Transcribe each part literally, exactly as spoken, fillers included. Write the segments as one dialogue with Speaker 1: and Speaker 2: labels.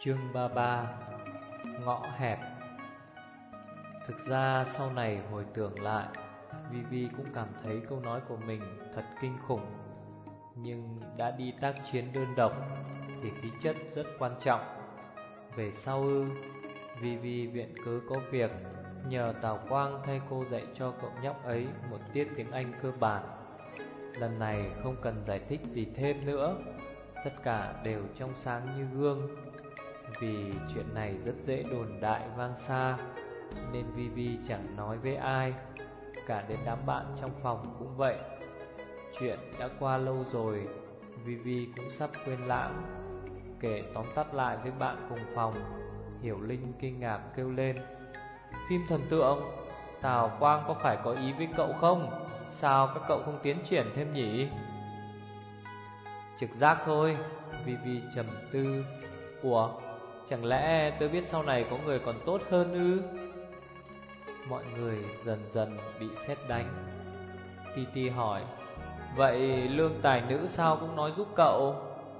Speaker 1: Chương ba mươi ba. Ngõ hẹp. Thực ra sau này hồi tưởng lại, Vivi cũng cảm thấy câu nói của mình thật kinh khủng. Nhưng đã đi tác chiến đơn độc thì khí chất rất quan trọng. Về sau ư, Vivi viện cớ có việc nhờ Tào Quang thay cô dạy cho cậu nhóc ấy một tiết tiếng Anh cơ bản. Lần này không cần giải thích gì thêm nữa, tất cả đều trong sáng như gương. Vì chuyện này rất dễ đồn đại vang xa, nên Vivi chẳng nói với ai, cả đến đám bạn trong phòng cũng vậy. Chuyện đã qua lâu rồi, Vivi cũng sắp quên lãng. Kể tóm tắt lại với bạn cùng phòng, Hiểu Linh kinh ngạc kêu lên: "Phim thần tượng, Tào Quang có phải có ý với cậu không? Sao các cậu không tiến triển thêm nhỉ?" "Trực giác thôi," Vivi trầm tư. "Ủa, chẳng lẽ tớ biết sau này có người còn tốt hơn ư?" Mọi người dần dần bị sét đánh. Titi hỏi: "Vậy lương tài nữ sao cũng nói giúp cậu?"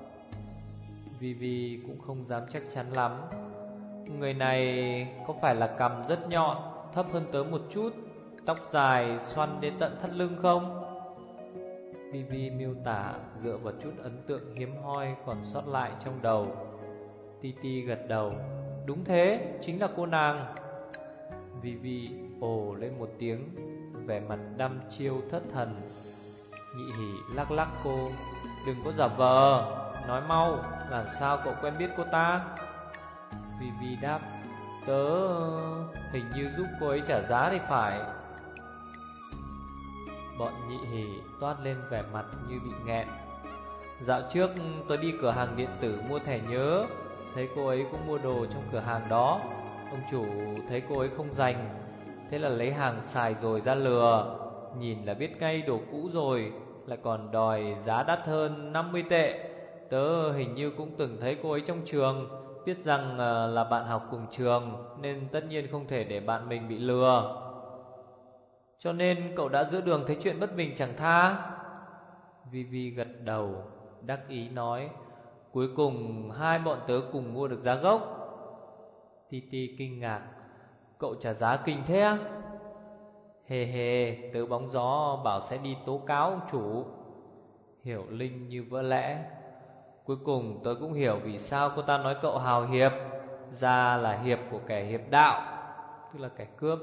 Speaker 1: Vivi cũng không dám chắc chắn lắm. "Người này có phải là cằm rất nhọn, thấp hơn tớ một chút, tóc dài xoăn đến tận thắt lưng không?" Vivi miêu tả dựa vào chút ấn tượng hiếm hoi còn sót lại trong đầu. Titi gật đầu: "Đúng thế, chính là cô nàng." Vivi ồ lên một tiếng, vẻ mặt đăm chiêu thất thần. Nhị Hỉ lắc lắc cô: "Đừng có giả vờ, nói mau, làm sao cậu quen biết cô ta?" Vivi đáp: "Tớ hình như giúp cô ấy trả giá thì phải." Bọn Nhị Hỉ toát lên vẻ mặt như bị nghẹn. "Dạo trước tớ đi cửa hàng điện tử mua thẻ nhớ, thấy cô ấy cũng mua đồ trong cửa hàng đó. Ông chủ thấy cô ấy không rành, thế là lấy hàng xài rồi ra lừa. Nhìn là biết ngay đồ cũ rồi, lại còn đòi giá đắt hơn năm mươi tệ. Tớ hình như cũng từng thấy cô ấy trong trường, biết rằng là bạn học cùng trường, nên tất nhiên không thể để bạn mình bị lừa." "Cho nên cậu đã giữa đường thấy chuyện bất bình chẳng tha?" Vivi gật đầu, đắc ý nói: "Cuối cùng hai bọn tớ cùng mua được giá gốc." Titi kinh ngạc: "Cậu trả giá kinh thế á?" "Hề hề, tớ bóng gió bảo sẽ đi tố cáo ông chủ." Hiểu Linh như vỡ lẽ: "Cuối cùng tớ cũng hiểu vì sao cô ta nói cậu hào hiệp, ra là hiệp của kẻ hiệp đạo, tức là kẻ cướp."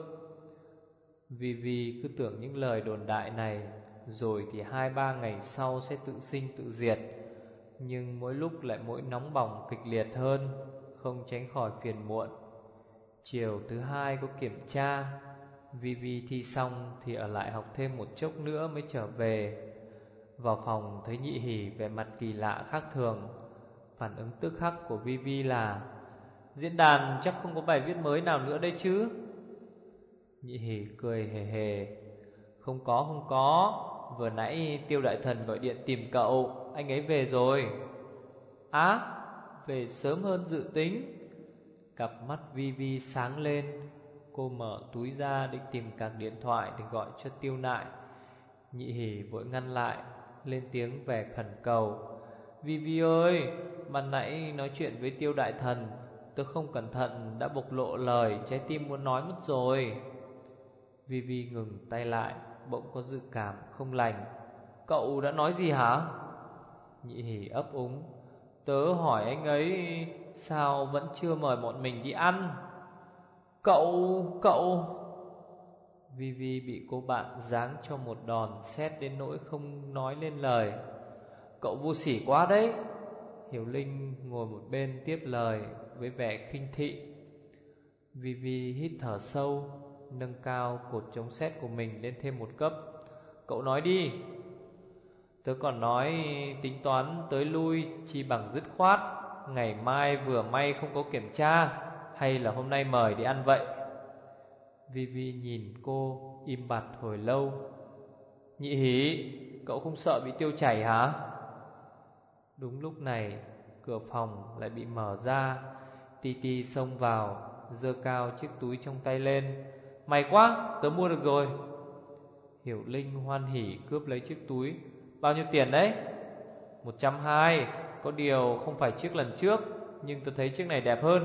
Speaker 1: Vivi cứ tưởng những lời đồn đại này rồi thì hai ba ngày sau sẽ tự sinh tự diệt, nhưng mỗi lúc lại mỗi nóng bỏng kịch liệt hơn, không tránh khỏi phiền muộn. Chiều thứ hai có kiểm tra, Vivi thi xong thì ở lại học thêm một chốc nữa mới trở về. Vào phòng thấy Nhị Hỉ vẻ mặt kỳ lạ khác thường. Phản ứng tức khắc của Vivi là: "Diễn đàn chắc không có bài viết mới nào nữa đây chứ?" Nhị Hỉ cười hề hề: Không có không có, vừa nãy Tiêu Đại Thần gọi điện tìm cậu, anh ấy về rồi." "Á, về sớm hơn dự tính." Cặp mắt Vivi sáng lên. Cô mở túi ra định tìm card điện thoại để gọi cho Tiêu Nại. Nhị Hỉ vội ngăn lại, lên tiếng vẻ khẩn cầu: "Vivi ơi, ban nãy nói chuyện với Tiêu Đại Thần, tớ không cẩn thận đã bộc lộ lời trái tim muốn nói mất rồi." Vivi ngừng tay lại, bỗng có dự cảm không lành. "Cậu đã nói gì hả?" Nhị Hỉ ấp úng: "Tớ hỏi anh ấy sao vẫn chưa mời bọn mình đi ăn." Cậu, cậu Vivi bị cô bạn giáng cho một đòn sét đến nỗi không nói lên lời. "Cậu vô sỉ quá đấy." Hiểu Linh ngồi một bên tiếp lời với vẻ khinh thị. Vivi hít thở sâu, nâng cao cột chống sét của mình lên thêm một cấp. "Cậu nói đi." "Tớ còn nói tính toán tới lui chi bằng dứt khoát, ngày mai vừa may không có kiểm tra, hay là hôm nay mời đi ăn vậy?" Vivi nhìn cô im bặt hồi lâu. "Nhị Hỉ, cậu không sợ bị tiêu chảy hả?" Đúng lúc này cửa phòng lại bị mở ra. Titi xông vào, giơ cao chiếc túi trong tay lên. "May quá, tớ mua được rồi." Hiểu Linh hoan hỉ cướp lấy chiếc túi. "Bao nhiêu tiền đấy?" Một trăm hai, có điều không phải chiếc lần trước, nhưng tôi thấy chiếc này đẹp hơn.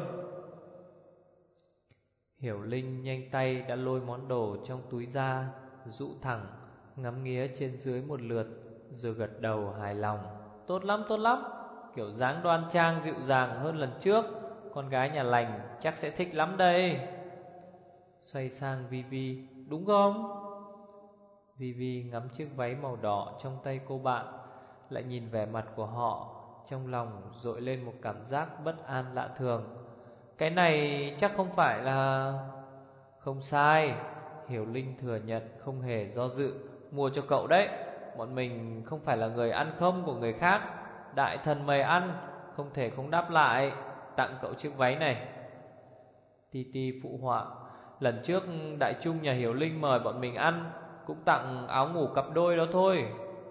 Speaker 1: Hiểu Linh nhanh tay đã lôi món đồ trong túi ra, dụ thẳng, ngắm nghía trên dưới một lượt, rồi gật đầu hài lòng. Tốt lắm, tốt lắm, kiểu dáng đoan trang dịu dàng hơn lần trước, con gái nhà lành chắc sẽ thích lắm đây. Xoay sang Vivi, đúng không? Vivi ngắm chiếc váy màu đỏ trong tay cô bạn, lại nhìn vẻ mặt của họ, trong lòng dội lên một cảm giác bất an lạ thường. Cái này chắc không phải là... Không sai, Hiểu Linh thừa nhận không hề do dự. Mua cho cậu đấy, bọn mình không phải là người ăn không của người khác. Đại thần mời ăn, không thể không đáp lại. Tặng cậu chiếc váy này. Ti Ti phụ họa, lần trước đại trung nhà Hiểu Linh mời bọn mình ăn, cũng tặng áo ngủ cặp đôi đó thôi.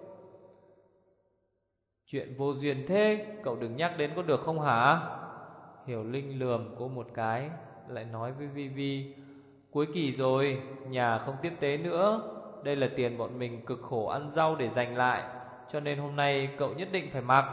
Speaker 1: Chuyện vô duyên thế, cậu đừng nhắc đến có được không hả? Hiểu Linh lườm cô một cái, lại nói với Vivi, cuối kỳ rồi, nhà không tiếp tế nữa, đây là tiền bọn mình cực khổ ăn rau để dành lại, cho nên hôm nay cậu nhất định phải mặc.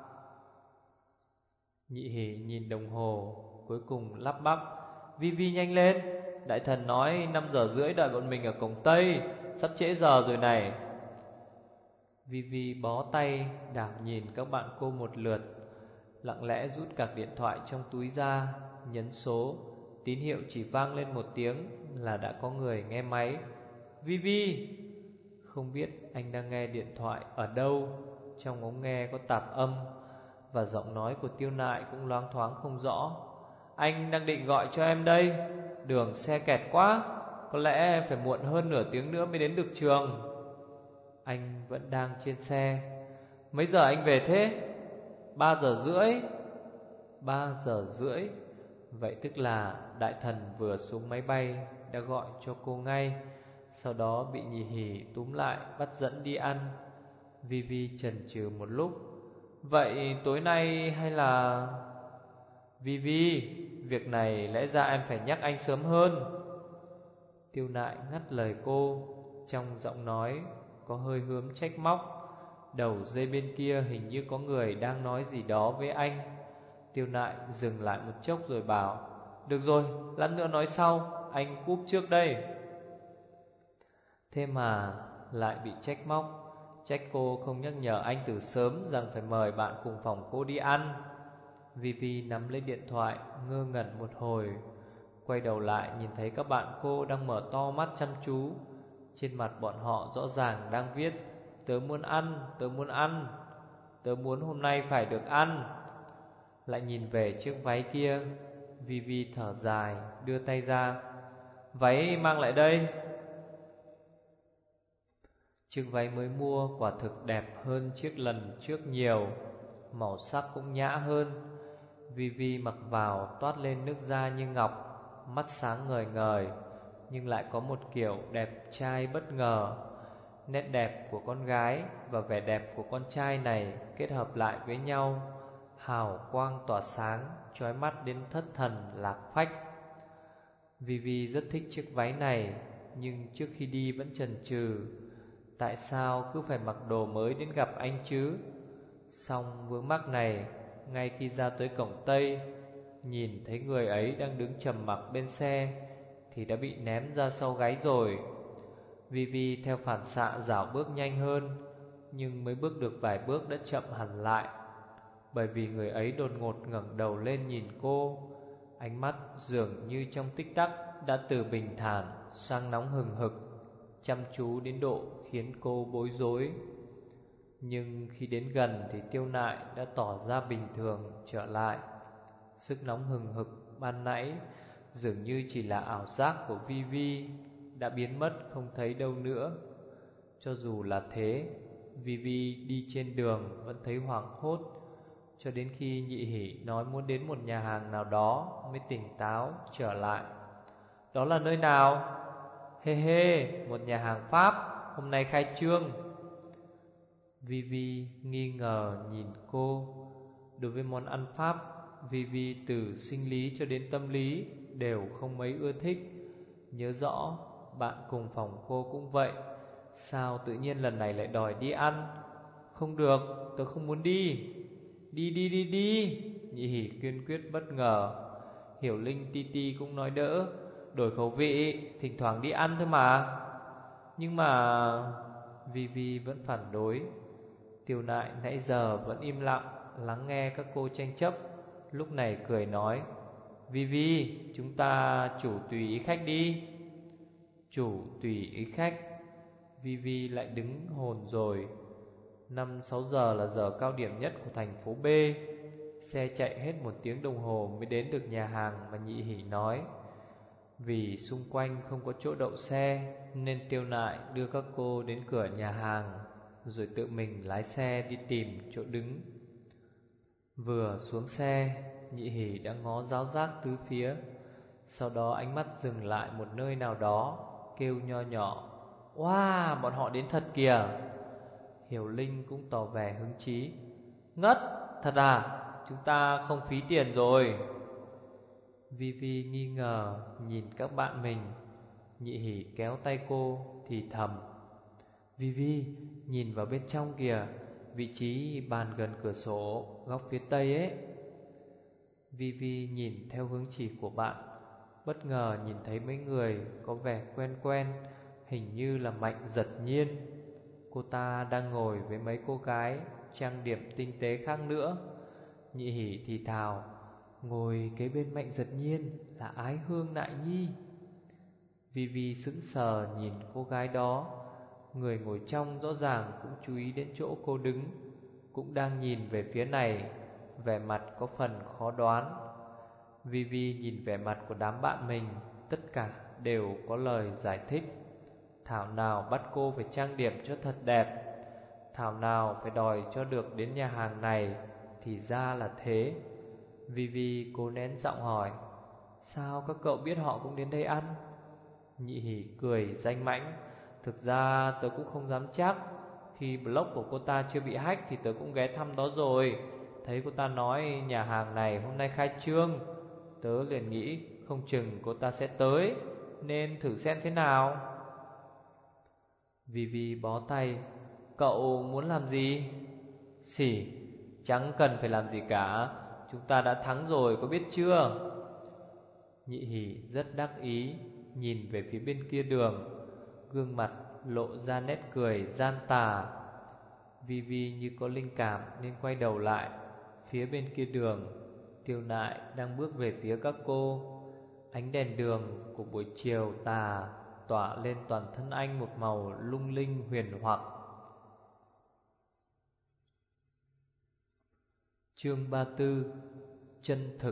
Speaker 1: Nhị Hỉ nhìn đồng hồ, cuối cùng lắp bắp, Vivi nhanh lên, đại thần nói năm giờ rưỡi đợi bọn mình ở cổng Tây, sắp trễ giờ rồi này. Vivi bó tay đảo nhìn các bạn cô một lượt, lặng lẽ rút cạc điện thoại trong túi ra, nhấn số. Tín hiệu chỉ vang lên một tiếng là đã có người nghe máy. Vivi. Không biết anh đang nghe điện thoại ở đâu, trong ống nghe có tạp âm, và giọng nói của Tiêu Nại cũng loáng thoáng không rõ. Anh đang định gọi cho em đây, đường xe kẹt quá, có lẽ phải muộn hơn nửa tiếng nữa mới đến được trường. Anh vẫn đang trên xe. Mấy giờ anh về thế? Ba giờ rưỡi. Ba giờ rưỡi. Vậy tức là đại thần vừa xuống máy bay đã gọi cho cô ngay, sau đó bị Nhị Hỉ túm lại bắt dẫn đi ăn. Vivi chần chừ một lúc. Vậy tối nay hay là... Vivi, việc này lẽ ra em phải nhắc anh sớm hơn. Tiêu Nại ngắt lời cô, trong giọng nói có hơi hướng trách móc. Đầu dây bên kia hình như có người đang nói gì đó với anh. Tiêu Nại dừng lại một chốc rồi bảo, được rồi, lát nữa nói sau, anh cúp trước đây. Thế mà lại bị trách móc. Trách cô không nhắc nhở anh từ sớm rằng phải mời bạn cùng phòng cô đi ăn. Vivi nắm lấy điện thoại, ngơ ngẩn một hồi, quay đầu lại nhìn thấy các bạn cô đang mở to mắt chăm chú. Trên mặt bọn họ rõ ràng đang viết, tớ muốn ăn, tớ muốn ăn, tớ muốn hôm nay phải được ăn. Lại nhìn về chiếc váy kia, Vivi thở dài, đưa tay ra, váy mang lại đây. Chiếc váy mới mua quả thực đẹp hơn chiếc lần trước nhiều, màu sắc cũng nhã hơn. Vivi mặc vào toát lên nước da như ngọc, mắt sáng ngời ngời, nhưng lại có một kiểu đẹp trai bất ngờ. Nét đẹp của con gái và vẻ đẹp của con trai này kết hợp lại với nhau, hào quang tỏa sáng, chói mắt đến thất thần lạc phách. Vivi rất thích chiếc váy này, nhưng trước khi đi vẫn chần chừ, tại sao cứ phải mặc đồ mới đến gặp anh chứ? Song vướng mắc này, ngay khi ra tới cổng Tây, nhìn thấy người ấy đang đứng trầm mặc bên xe, thì đã bị ném ra sau gáy rồi. Vivi theo phản xạ dảo bước nhanh hơn, nhưng mới bước được vài bước đã chậm hẳn lại, bởi vì người ấy đột ngột ngẩng đầu lên nhìn cô. Ánh mắt dường như trong tích tắc đã từ bình thản sang nóng hừng hực, chăm chú đến độ khiến cô bối rối. Nhưng khi đến gần thì Tiêu Nại đã tỏ ra bình thường trở lại. Sức nóng hừng hực ban nãy dường như chỉ là ảo giác của Vivi, đã biến mất không thấy đâu nữa. Cho dù là thế, Vivi đi trên đường vẫn thấy hoảng hốt, cho đến khi Nhị Hỉ nói muốn đến một nhà hàng nào đó mới tỉnh táo trở lại. Đó là nơi nào? Hê hê, một nhà hàng Pháp, hôm nay khai trương. Vivi nghi ngờ nhìn cô. Đối với món ăn Pháp, Vivi từ sinh lý cho đến tâm lý đều không mấy ưa thích. Nhớ rõ bạn cùng phòng cô cũng vậy, sao tự nhiên lần này lại đòi đi ăn? Không được, tớ không muốn đi. Đi đi đi đi, Nhị Hỷ kiên quyết bất ngờ. Hiểu Linh Ti Ti cũng nói đỡ: đổi khẩu vị, thỉnh thoảng đi ăn thôi mà. Nhưng mà Vi Vi vẫn phản đối. Tiêu Nại nãy giờ vẫn im lặng lắng nghe các cô tranh chấp, lúc này cười nói: Vi Vi, chúng ta chủ tùy ý khách đi. Chủ tùy ý khách. Vi Vi lại đứng hồn rồi. Năm sáu giờ là giờ cao điểm nhất của thành phố B. Xe chạy hết một tiếng đồng hồ mới đến được nhà hàng mà Nhị Hỷ nói. Vì xung quanh không có chỗ đậu xe nên Tiêu Nại đưa các cô đến cửa nhà hàng, rồi tự mình lái xe đi tìm chỗ đứng. Vừa xuống xe, Nhị Hỷ đã ngó ráo rác tứ phía. Sau đó ánh mắt dừng lại một nơi nào đó, kêu nho nhỏ: wow, bọn họ đến thật kìa. Hiểu Linh cũng tỏ vẻ hứng chí: ngất, thật à, chúng ta không phí tiền rồi. Vi Vi nghi ngờ nhìn các bạn mình. Nhị Hỷ kéo tay cô thì thầm: Vi Vi, nhìn vào bên trong kìa, vị trí bàn gần cửa sổ, góc phía tây ấy. Vi Vi nhìn theo hướng chỉ của bạn, bất ngờ nhìn thấy mấy người có vẻ quen quen, hình như là Mạnh Giật Nhiên. Cô ta đang ngồi với mấy cô gái trang điểm tinh tế khác nữa. Nhị Hỷ thì thào: ngồi kế bên Mạnh Giật Nhiên là Ái Hương Nại Nhi. Vi Vi sững sờ nhìn cô gái đó. Người ngồi trong rõ ràng cũng chú ý đến chỗ cô đứng, cũng đang nhìn về phía này, vẻ mặt có phần khó đoán. Vi Vi nhìn vẻ mặt của đám bạn mình, tất cả đều có lời giải thích. Thảo nào bắt cô phải trang điểm cho thật đẹp, thảo nào phải đòi cho được đến nhà hàng này, thì ra là thế. Vi Vi cố nén giọng hỏi: sao các cậu biết họ cũng đến đây ăn? Nhị Hỷ cười danh mãnh: thực ra tớ cũng không dám chắc. Khi blog của cô ta chưa bị hack thì tớ cũng ghé thăm đó rồi. Thấy cô ta nói nhà hàng này hôm nay khai trương, tớ liền nghĩ không chừng cô ta sẽ tới, nên thử xem thế nào. Vi Vi bó tay: cậu muốn làm gì? Xỉ, chẳng cần phải làm gì cả, chúng ta đã thắng rồi có biết chưa? Nhị Hỷ rất đắc ý nhìn về phía bên kia đường, gương mặt lộ ra nét cười gian tà. Vi Vi như có linh cảm nên quay đầu lại. Phía bên kia đường, Tiêu Nại đang bước về phía các cô. Ánh đèn đường của buổi chiều tà tỏa lên toàn thân anh một màu lung linh huyền hoặc. Chương ba mươi tư. Chân thực.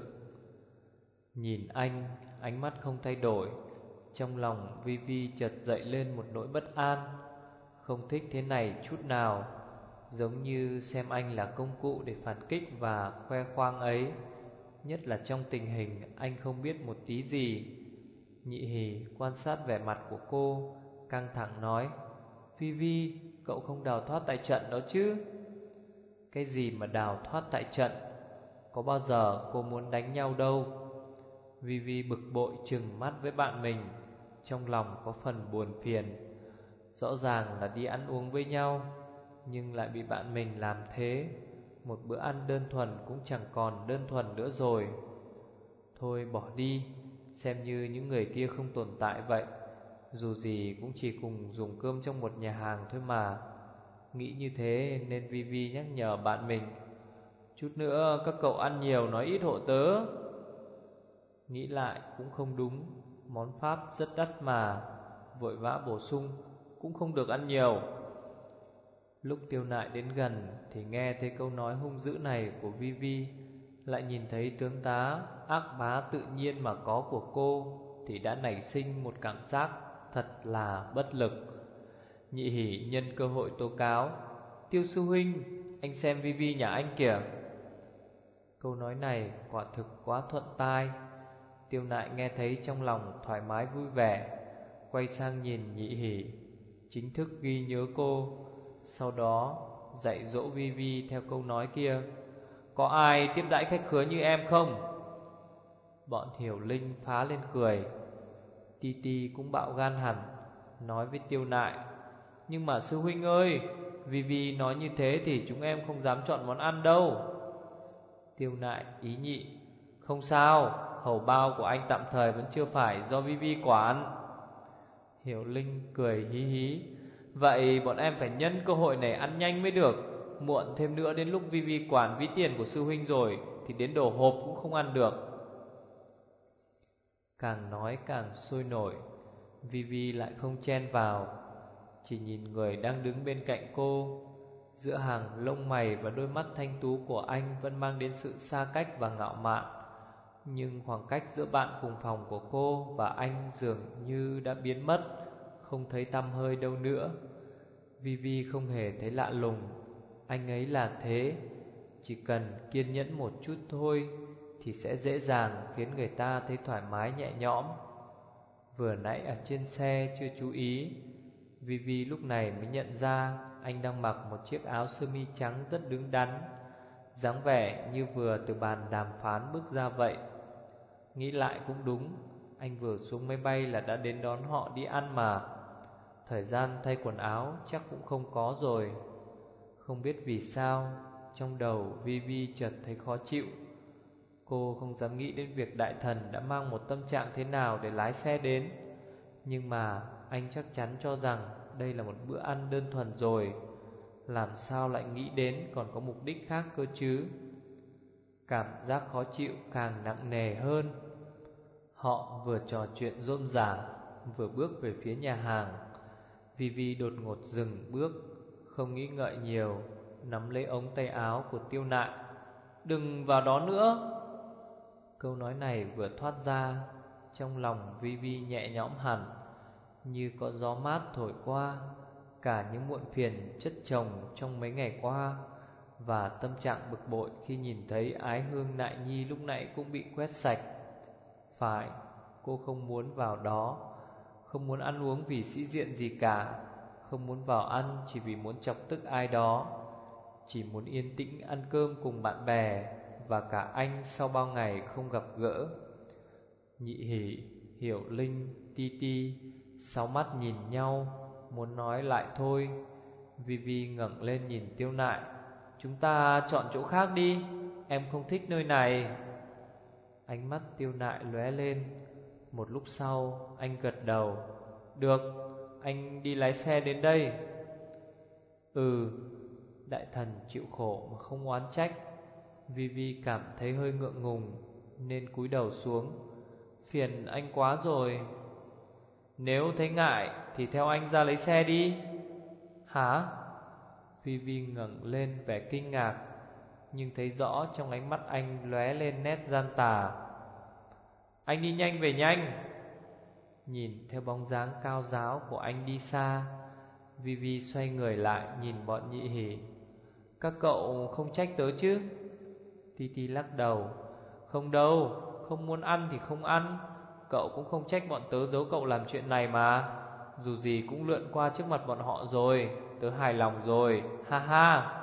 Speaker 1: Nhìn anh, ánh mắt không thay đổi. Trong lòng Vi Vi chợt dậy lên một nỗi bất an. Không thích thế này chút nào, giống như xem anh là công cụ để phản kích và khoe khoang ấy. Nhất là trong tình hình anh không biết một tí gì. Nhị Hỷ quan sát vẻ mặt của cô, căng thẳng nói: Vi Vi, cậu không đào thoát tại trận đó chứ? Cái gì mà đào thoát tại trận? Có bao giờ cô muốn đánh nhau đâu. Vi Vi bực bội trừng mắt với bạn mình, trong lòng có phần buồn phiền. Rõ ràng là đi ăn uống với nhau, nhưng lại bị bạn mình làm thế. Một bữa ăn đơn thuần cũng chẳng còn đơn thuần nữa rồi. Thôi bỏ đi, xem như những người kia không tồn tại vậy. Dù gì cũng chỉ cùng dùng cơm trong một nhà hàng thôi mà. Nghĩ như thế nên Vi Vi nhắc nhở bạn mình: chút nữa các cậu ăn nhiều nói ít hộ tớ. Nghĩ lại cũng không đúng, món Pháp rất đắt mà. Vội vã bổ sung: cũng không được ăn nhiều. Lúc Tiêu Nại đến gần thì nghe thấy câu nói hung dữ này của Vi Vi, lại nhìn thấy tướng tá ác bá tự nhiên mà có của cô, thì đã nảy sinh một cảm giác thật là bất lực. Nhị Hỷ nhân cơ hội tố cáo: Tiêu sư huynh, anh xem Vi Vi nhà anh kìa. Câu nói này quả thực quá thuận tai. Tiêu Nại nghe thấy trong lòng thoải mái vui vẻ, quay sang nhìn Nhị Hỷ, chính thức ghi nhớ cô. Sau đó dạy dỗ Vi Vi theo câu nói kia: có ai tiếp đãi khách khứa như em không? Bọn Hiểu Linh phá lên cười. Ti Ti cũng bạo gan hẳn, nói với Tiêu Nại: nhưng mà sư huynh ơi, Vi Vi nói như thế thì chúng em không dám chọn món ăn đâu. Tiêu Nại ý nhị: Không sao, hầu bao của anh tạm thời vẫn chưa phải do Vi Vi quản. Hiểu Linh cười hí hí: Vậy bọn em phải nhân cơ hội này ăn nhanh mới được. Muộn thêm nữa đến lúc Vi Vi quản ví tiền của sư huynh rồi thì đến đồ hộp cũng không ăn được. Càng nói càng sôi nổi, Vi Vi lại không chen vào, chỉ nhìn người đang đứng bên cạnh cô. Giữa hàng lông mày và đôi mắt thanh tú của anh vẫn mang đến sự xa cách và ngạo mạn. Nhưng khoảng cách giữa bạn cùng phòng của cô và anh dường như đã biến mất, không thấy tăm hơi đâu nữa. Vi Vi không hề thấy lạ lùng, anh ấy là thế. Chỉ cần kiên nhẫn một chút thôi thì sẽ dễ dàng khiến người ta thấy thoải mái nhẹ nhõm. Vừa nãy ở trên xe chưa chú ý, Vi Vi lúc này mới nhận ra anh đang mặc một chiếc áo sơ mi trắng rất đứng đắn, dáng vẻ như vừa từ bàn đàm phán bước ra vậy. Nghĩ lại cũng đúng, anh vừa xuống máy bay là đã đến đón họ đi ăn mà. Thời gian thay quần áo chắc cũng không có rồi. Không biết vì sao, trong đầu Vi Vi chợt thấy khó chịu. Cô không dám nghĩ đến việc đại thần đã mang một tâm trạng thế nào để lái xe đến. Nhưng mà anh chắc chắn cho rằng đây là một bữa ăn đơn thuần rồi. Làm sao lại nghĩ đến còn có mục đích khác cơ chứ? Cảm giác khó chịu càng nặng nề hơn. Họ vừa trò chuyện rôm rả, vừa bước về phía nhà hàng. Vi Vi đột ngột dừng bước, không nghĩ ngợi nhiều, nắm lấy ống tay áo của Tiêu Nại. Đừng vào đó nữa. Câu nói này vừa thoát ra, trong lòng Vi Vi nhẹ nhõm hẳn, như có gió mát thổi qua. Cả những muộn phiền chất chồng trong mấy ngày qua và tâm trạng bực bội khi nhìn thấy Ái Hương Nại Nhi lúc nãy cũng bị quét sạch. Phải, cô không muốn vào đó, không muốn ăn uống vì sĩ diện gì cả, không muốn vào ăn chỉ vì muốn chọc tức ai đó, chỉ muốn yên tĩnh ăn cơm cùng bạn bè và cả anh sau bao ngày không gặp gỡ. Nhị Hỷ, Hiểu Linh, Ti Ti sáu mắt nhìn nhau, muốn nói lại thôi. Vi Vi ngẩng lên nhìn Tiêu Nại: Chúng ta chọn chỗ khác đi, em không thích nơi này. Ánh mắt Tiêu Nại lóe lên. Một lúc sau anh gật đầu: Được, anh đi lái xe đến đây. Ừ. Đại thần chịu khổ mà không oán trách. Vi Vi cảm thấy hơi ngượng ngùng nên cúi đầu xuống: Phiền anh quá rồi. Nếu thấy ngại thì theo anh ra lấy xe đi. Hả? Vi Vi ngẩng lên vẻ kinh ngạc, nhưng thấy rõ trong ánh mắt anh lóe lên nét gian tà. Anh đi nhanh về nhanh. Nhìn theo bóng dáng cao ráo của anh đi xa, Vi Vi xoay người lại nhìn bọn Nhị Hỷ: Các cậu không trách tớ chứ? Ti Ti lắc đầu: Không đâu, không muốn ăn thì không ăn. Cậu cũng không trách bọn tớ giấu cậu làm chuyện này mà. Dù gì cũng lượn qua trước mặt bọn họ rồi, tớ hài lòng rồi, ha ha.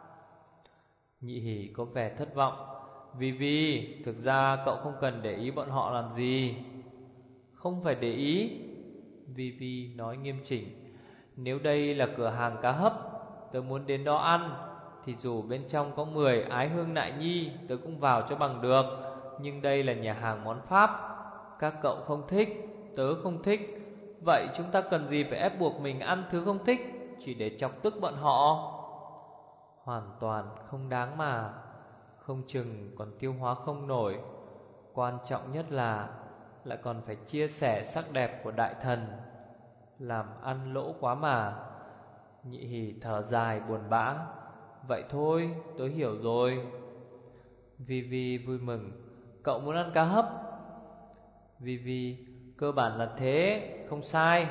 Speaker 1: Nhị Hỷ có vẻ thất vọng: Vi Vi, thực ra cậu không cần để ý bọn họ làm gì. Không phải để ý. Vi Vi nói nghiêm chỉnh: Nếu đây là cửa hàng cá hấp, tớ muốn đến đó ăn, thì dù bên trong có mười Ái Hương Nại Nhi, tớ cũng vào cho bằng được. Nhưng đây là nhà hàng món Pháp, các cậu không thích, tớ không thích. Vậy chúng ta cần gì phải ép buộc mình ăn thứ không thích chỉ để chọc tức bọn họ? Hoàn toàn không đáng mà. Không chừng còn tiêu hóa không nổi. Quan trọng nhất là lại còn phải chia sẻ sắc đẹp của đại thần. Làm ăn lỗ quá mà. Nhị Hỷ thở dài buồn bã: Vậy thôi, tớ hiểu rồi. Vi Vi vui mừng: Cậu muốn ăn cá hấp? Vi Vi: Cơ bản là thế, không sai.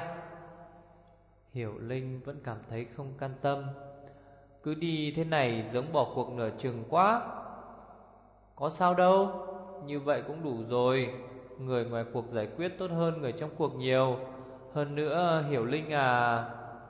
Speaker 1: Hiểu Linh vẫn cảm thấy không can tâm: Cứ đi thế này giống bỏ cuộc nửa chừng quá. Có sao đâu, như vậy cũng đủ rồi. Người ngoài cuộc giải quyết tốt hơn người trong cuộc nhiều. Hơn nữa Hiểu Linh à...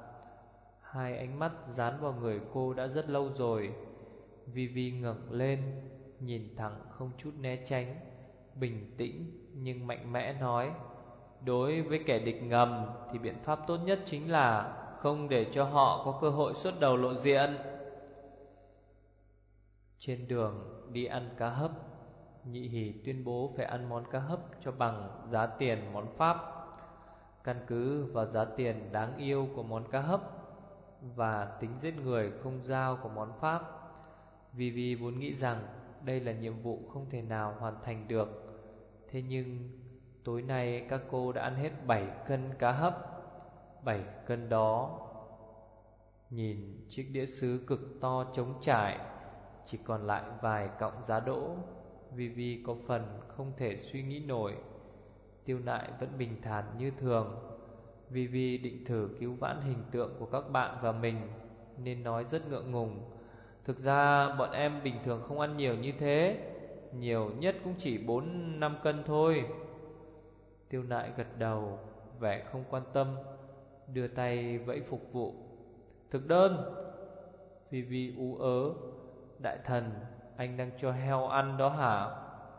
Speaker 1: Hai ánh mắt dán vào người cô đã rất lâu rồi. Vi Vi ngẩng lên, nhìn thẳng không chút né tránh, bình tĩnh nhưng mạnh mẽ nói: Đối với kẻ địch ngầm thì biện pháp tốt nhất chính là không để cho họ có cơ hội xuất đầu lộ diện. Trên đường đi ăn cá hấp. Nhị Hỷ tuyên bố phải ăn món cá hấp cho bằng giá tiền món Pháp. Căn cứ vào giá tiền đáng yêu của món cá hấp và tính giết người không dao của món Pháp, Vivi vốn nghĩ rằng đây là nhiệm vụ không thể nào hoàn thành được. Thế nhưng tối nay các cô đã ăn hết bảy cân cá hấp. Bảy cân đó. Nhìn chiếc đĩa sứ cực to trống trải, chỉ còn lại vài cọng giá đỗ, Vivi có phần không thể suy nghĩ nổi. Tiêu Nại vẫn bình thản như thường. Vivi định thử cứu vãn hình tượng của các bạn và mình, nên nói rất ngượng ngùng: thực ra bọn em bình thường không ăn nhiều như thế, nhiều nhất cũng chỉ bốn năm cân thôi. Tiêu Nại gật đầu, vẻ không quan tâm, đưa tay vẫy phục vụ: thực đơn. Vivi ú ớ: đại thần, anh đang cho heo ăn đó hả?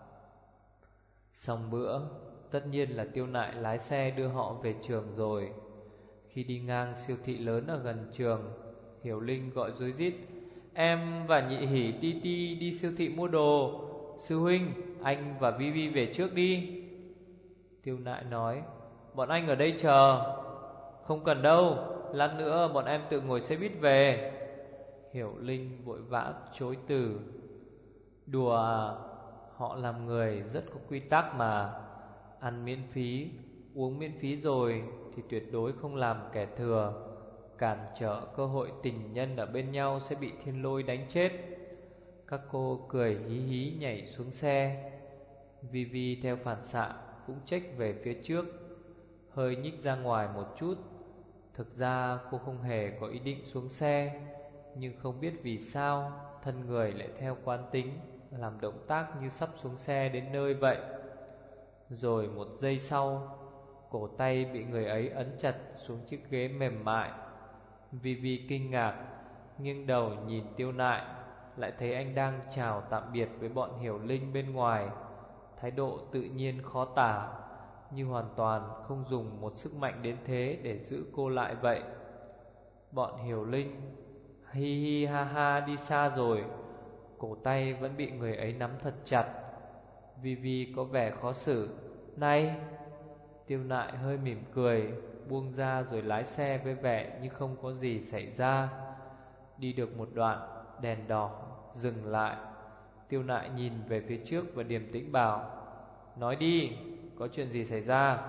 Speaker 1: Xong bữa, tất nhiên là Tiêu Nại lái xe đưa họ về trường rồi. Khi đi ngang siêu thị lớn ở gần trường, Hiểu Linh gọi rối rít: em và Nhị Hỷ Ti Ti đi siêu thị mua đồ. Sư huynh, anh và Vivi về trước đi. Tiêu Nại nói: bọn anh ở đây chờ. Không cần đâu, lát nữa bọn em tự ngồi xe buýt về. Hiểu Linh vội vã chối từ: đùa à, họ làm người rất có quy tắc mà. Ăn miễn phí, uống miễn phí rồi thì tuyệt đối không làm kẻ thừa, cản trở cơ hội tình nhân ở bên nhau sẽ bị thiên lôi đánh chết. Các cô cười hí hí nhảy xuống xe. Vivi theo phản xạ cũng chếch về phía trước, hơi nhích ra ngoài một chút. Thực ra cô không hề có ý định xuống xe, nhưng không biết vì sao thân người lại theo quán tính làm động tác như sắp xuống xe đến nơi vậy. Rồi một giây sau, cổ tay bị người ấy ấn chặt xuống chiếc ghế mềm mại. Vivi kinh ngạc, nghiêng đầu nhìn Tiêu Nại, lại thấy anh đang chào tạm biệt với bọn Hiểu Linh bên ngoài, thái độ tự nhiên khó tả, như hoàn toàn không dùng một sức mạnh đến thế để giữ cô lại vậy. Bọn Hiểu Linh hi hi ha ha đi xa rồi, cổ tay vẫn bị người ấy nắm thật chặt. Vivi có vẻ khó xử. Này! Tiêu Nại hơi mỉm cười, buông ra rồi lái xe với vẻ như không có gì xảy ra. Đi được một đoạn, đèn đỏ dừng lại. Tiêu Nại nhìn về phía trước và điềm tĩnh bảo: nói đi, có chuyện gì xảy ra?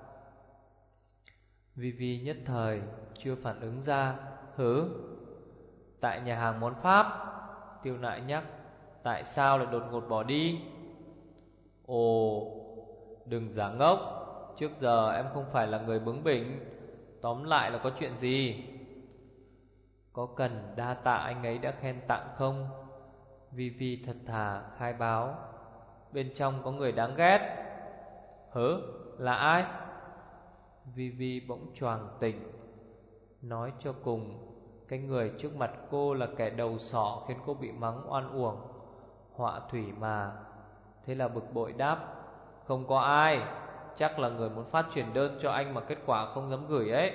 Speaker 1: Vivi nhất thời chưa phản ứng ra. Hứ? Tại nhà hàng món Pháp. Tiêu Nại nhắc: tại sao lại đột ngột bỏ đi? Ồ, đừng giả ngốc, trước giờ em không phải là người bướng bỉnh. Tóm lại là có chuyện gì? Có cần đa tạ anh ấy đã khen tặng không? Vivi thật thà khai báo: bên trong có người đáng ghét. Hứ? Là ai? Vivi bỗng choàng tỉnh. Nói cho cùng, cái người trước mặt cô là kẻ đầu sỏ khiến cô bị mắng oan uổng. Họa thủy mà. Thế là bực bội đáp: không có ai, chắc là người muốn phát truyền đơn cho anh mà kết quả không dám gửi ấy.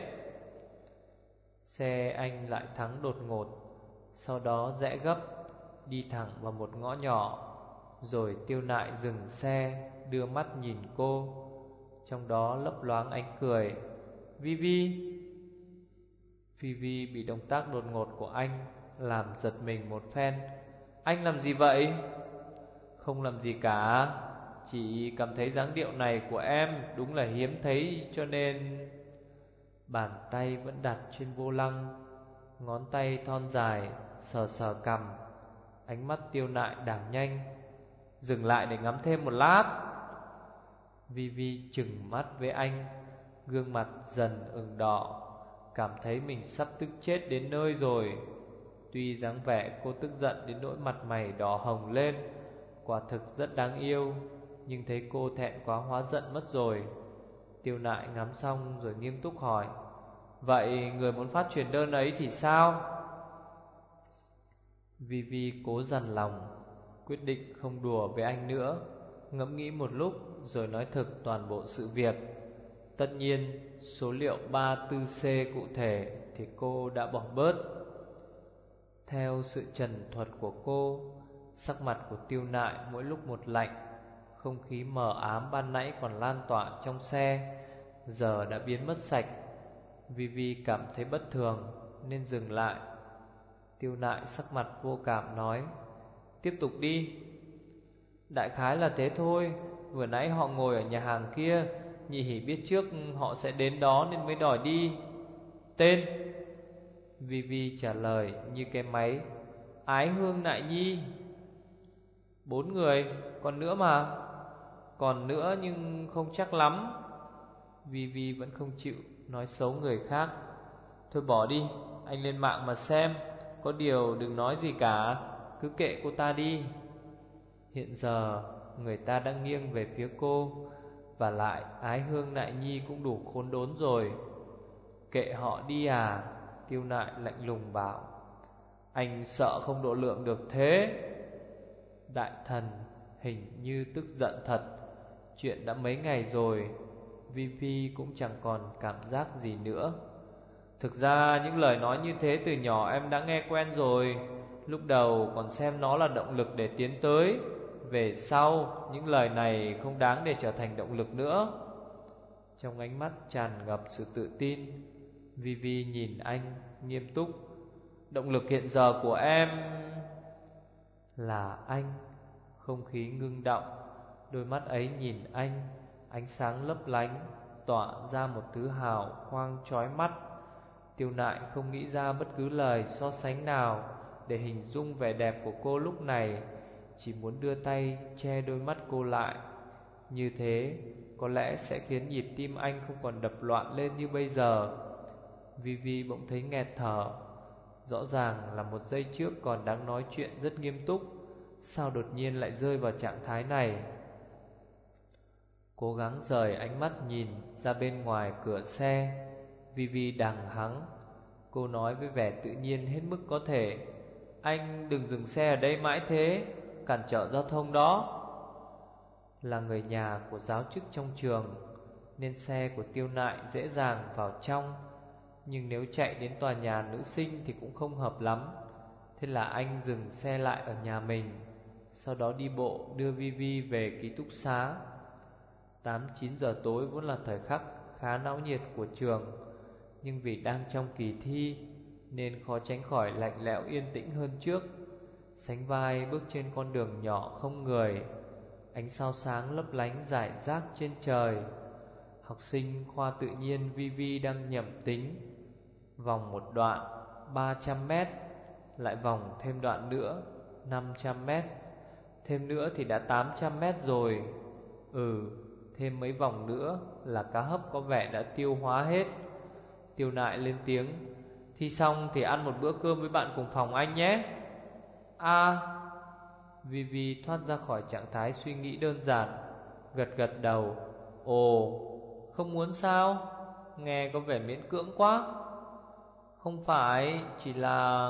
Speaker 1: Xe anh lại thắng đột ngột, sau đó rẽ gấp, đi thẳng vào một ngõ nhỏ. Rồi Tiêu Nại dừng xe, đưa mắt nhìn cô, trong đó lấp loáng ánh cười. Vivi! Vivi bị động tác đột ngột của anh làm giật mình một phen. Anh làm gì vậy? Không làm gì cả, chỉ cảm thấy dáng điệu này của em đúng là hiếm thấy cho nên... Bàn tay vẫn đặt trên vô lăng, ngón tay thon dài sờ sờ cằm. Ánh mắt Tiêu Nại đảo nhanh. Dừng lại để ngắm thêm một lát. Vivi chừng mắt với anh, gương mặt dần ửng đỏ, cảm thấy mình sắp tức chết đến nơi rồi. Tuy dáng vẻ cô tức giận đến nỗi mặt mày đỏ hồng lên, quả thực rất đáng yêu, nhưng thấy cô thẹn quá hóa giận mất rồi. Tiêu Nại ngắm xong rồi nghiêm túc hỏi: vậy người muốn phát truyền đơn ấy thì sao? Vivi cố dằn lòng, quyết định không đùa với anh nữa. Ngẫm nghĩ một lúc rồi nói thực toàn bộ sự việc. Tất nhiên số liệu ba tư C cụ thể thì cô đã bỏ bớt. Theo sự trần thuật của cô, Sắc mặt của Tiêu Nại mỗi lúc một lạnh. Không khí mờ ám ban nãy còn lan tỏa trong xe giờ đã biến mất sạch. Vi Vi cảm thấy bất thường nên dừng lại. Tiêu Nại sắc mặt vô cảm nói: "Tiếp tục đi." "Đại khái là thế thôi. Vừa nãy họ ngồi ở nhà hàng kia, nhị hỉ biết trước họ sẽ đến đó nên mới đòi đi." "Tên?" Vi Vi trả lời như cái máy: "Ái Hương Nại Nhi." "Bốn người, còn nữa mà." "Còn nữa nhưng không chắc lắm." Vi Vi vẫn không chịu nói xấu người khác. "Thôi bỏ đi, anh lên mạng mà xem. Có điều đừng nói gì cả, cứ kệ cô ta đi." Hiện giờ người ta đang nghiêng về phía cô, và lại Ái Hương Nại Nhi cũng đủ khốn đốn rồi. "Kệ họ đi à?" Tiêu Nại lạnh lùng bảo. "Anh sợ không độ lượng được thế." Đại thần hình như tức giận thật. Chuyện đã mấy ngày rồi, Vi Vi cũng chẳng còn cảm giác gì nữa. "Thực ra những lời nói như thế từ nhỏ em đã nghe quen rồi. Lúc đầu còn xem nó là động lực để tiến tới. Về sau những lời này không đáng để trở thành động lực nữa." Trong ánh mắt tràn ngập sự tự tin, Vi Vi nhìn anh nghiêm túc. "Động lực hiện giờ của em là anh." Không khí ngưng đọng. Đôi mắt ấy nhìn anh, ánh sáng lấp lánh, tỏa ra một thứ hào quang chói mắt. Tiêu Nại không nghĩ ra bất cứ lời so sánh nào để hình dung vẻ đẹp của cô lúc này, chỉ muốn đưa tay che đôi mắt cô lại. Như thế có lẽ sẽ khiến nhịp tim anh không còn đập loạn lên như bây giờ. Vi Vi bỗng thấy nghẹt thở. Rõ ràng là một giây trước còn đang nói chuyện rất nghiêm túc, sao đột nhiên lại rơi vào trạng thái này? Cố gắng rời ánh mắt nhìn ra bên ngoài cửa xe. Vi Vi đằng hắng. Cô nói với vẻ tự nhiên hết mức có thể: "Anh đừng dừng xe ở đây mãi thế, cản trở giao thông đó." Là người nhà của giáo chức trong trường nên xe của Tiêu Nại dễ dàng vào trong, nhưng nếu chạy đến tòa nhà nữ sinh thì cũng không hợp lắm. Thế là anh dừng xe lại ở nhà mình, sau đó đi bộ đưa Vi Vi về ký túc xá. Tám chín giờ tối vốn là thời khắc khá náo nhiệt của trường, nhưng vì đang trong kỳ thi nên khó tránh khỏi lạnh lẽo yên tĩnh hơn trước. Sánh vai bước trên con đường nhỏ không người, ánh sao sáng lấp lánh rải rác trên trời. Học sinh khoa tự nhiên Vi Vi đang nhẩm tính: vòng một đoạn ba trăm mét, lại vòng thêm đoạn nữa năm trăm mét, thêm nữa thì đã tám trăm mét rồi. Ừ, thêm mấy vòng nữa là cá hấp có vẻ đã tiêu hóa hết. Tiêu Nại lên tiếng: "Thi xong thì ăn một bữa cơm với bạn cùng phòng anh nhé." "À." Vi Vi thoát ra khỏi trạng thái suy nghĩ đơn giản, gật gật đầu. "Ồ, không muốn sao? Nghe có vẻ miễn cưỡng quá." "Không phải, chỉ là..."